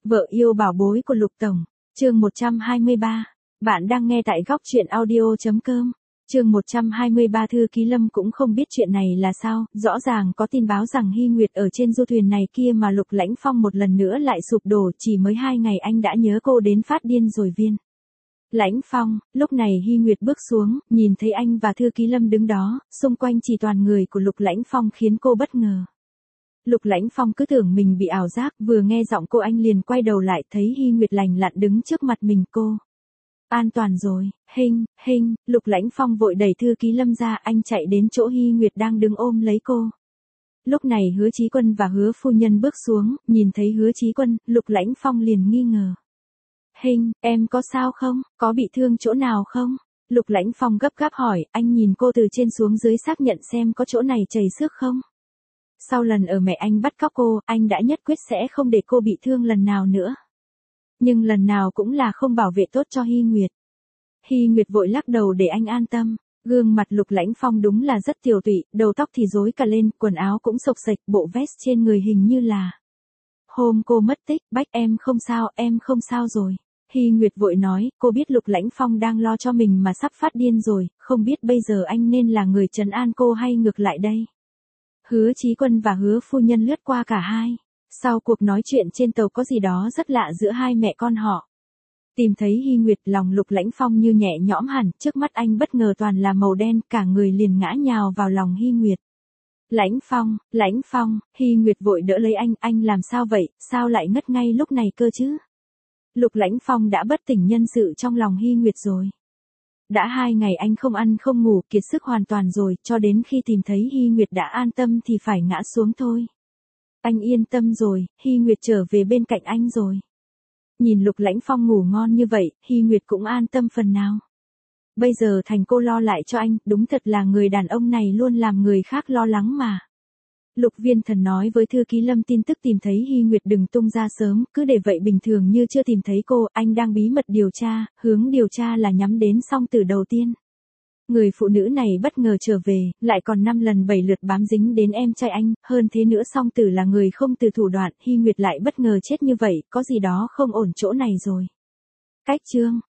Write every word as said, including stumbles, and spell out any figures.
Vợ yêu bảo bối của Lục Tổng, chương một trăm hai mươi ba. Bạn đang nghe tại góc truyện audio.com. Chương một trăm hai mươi ba. Thư ký Lâm cũng không biết chuyện này là sao, rõ ràng có tin báo rằng Hy Nguyệt ở trên du thuyền này kia mà Lục Lãnh Phong một lần nữa lại sụp đổ, chỉ mới hai ngày anh đã nhớ cô đến phát điên rồi viên. Lãnh Phong, lúc này Hy Nguyệt bước xuống, nhìn thấy anh và Thư ký Lâm đứng đó, xung quanh chỉ toàn người của Lục Lãnh Phong khiến cô bất ngờ. Lục Lãnh Phong cứ tưởng mình bị ảo giác, vừa nghe giọng cô anh liền quay đầu lại thấy Hy Nguyệt lành lặn đứng trước mặt mình cô. An toàn rồi, Hinh, Hinh, Lục Lãnh Phong vội đẩy Thư ký Lâm ra, anh chạy đến chỗ Hy Nguyệt đang đứng ôm lấy cô. Lúc này Hứa Chí Quân và Hứa phu nhân bước xuống, nhìn thấy Hứa Chí Quân, Lục Lãnh Phong liền nghi ngờ. Hinh, em có sao không, có bị thương chỗ nào không? Lục Lãnh Phong gấp gáp hỏi, anh nhìn cô từ trên xuống dưới xác nhận xem có chỗ này chảy xước không? Sau lần ở mẹ anh bắt cóc cô, anh đã nhất quyết sẽ không để cô bị thương lần nào nữa. Nhưng lần nào cũng là không bảo vệ tốt cho Hy Nguyệt. Hy Nguyệt vội lắc đầu để anh an tâm. Gương mặt Lục Lãnh Phong đúng là rất tiều tụy, đầu tóc thì rối cả lên, quần áo cũng xộc xệch, bộ vest trên người hình như là. Hôm cô mất tích, bách em không sao, em không sao rồi. Hy Nguyệt vội nói, cô biết Lục Lãnh Phong đang lo cho mình mà sắp phát điên rồi, không biết bây giờ anh nên là người trấn an cô hay ngược lại đây. Hứa Chí Quân và Hứa phu nhân lướt qua cả hai. Sau cuộc nói chuyện trên tàu có gì đó rất lạ giữa hai mẹ con họ. Tìm thấy Hy Nguyệt, lòng Lục Lãnh Phong như nhẹ nhõm hẳn, trước mắt anh bất ngờ toàn là màu đen, cả người liền ngã nhào vào lòng Hy Nguyệt. Lãnh Phong, Lãnh Phong, Hy Nguyệt vội đỡ lấy anh, anh làm sao vậy, sao lại ngất ngay lúc này cơ chứ? Lục Lãnh Phong đã bất tỉnh nhân sự trong lòng Hy Nguyệt rồi. Đã hai ngày anh không ăn không ngủ, kiệt sức hoàn toàn rồi, cho đến khi tìm thấy Hy Nguyệt đã an tâm thì phải ngã xuống thôi. Anh yên tâm rồi, Hy Nguyệt trở về bên cạnh anh rồi. Nhìn Lục Lãnh Phong ngủ ngon như vậy, Hy Nguyệt cũng an tâm phần nào. Bây giờ thành cô lo lại cho anh, đúng thật là người đàn ông này luôn làm người khác lo lắng mà. Lục Viên Thần nói với Thư ký Lâm tin tức tìm thấy Hy Nguyệt đừng tung ra sớm, cứ để vậy bình thường như chưa tìm thấy cô, anh đang bí mật điều tra, hướng điều tra là nhắm đến Song Tử đầu tiên. Người phụ nữ này bất ngờ trở về, lại còn năm lần bảy lượt bám dính đến em trai anh, hơn thế nữa Song Tử là người không từ thủ đoạn, Hy Nguyệt lại bất ngờ chết như vậy, có gì đó không ổn chỗ này rồi. Cách chương,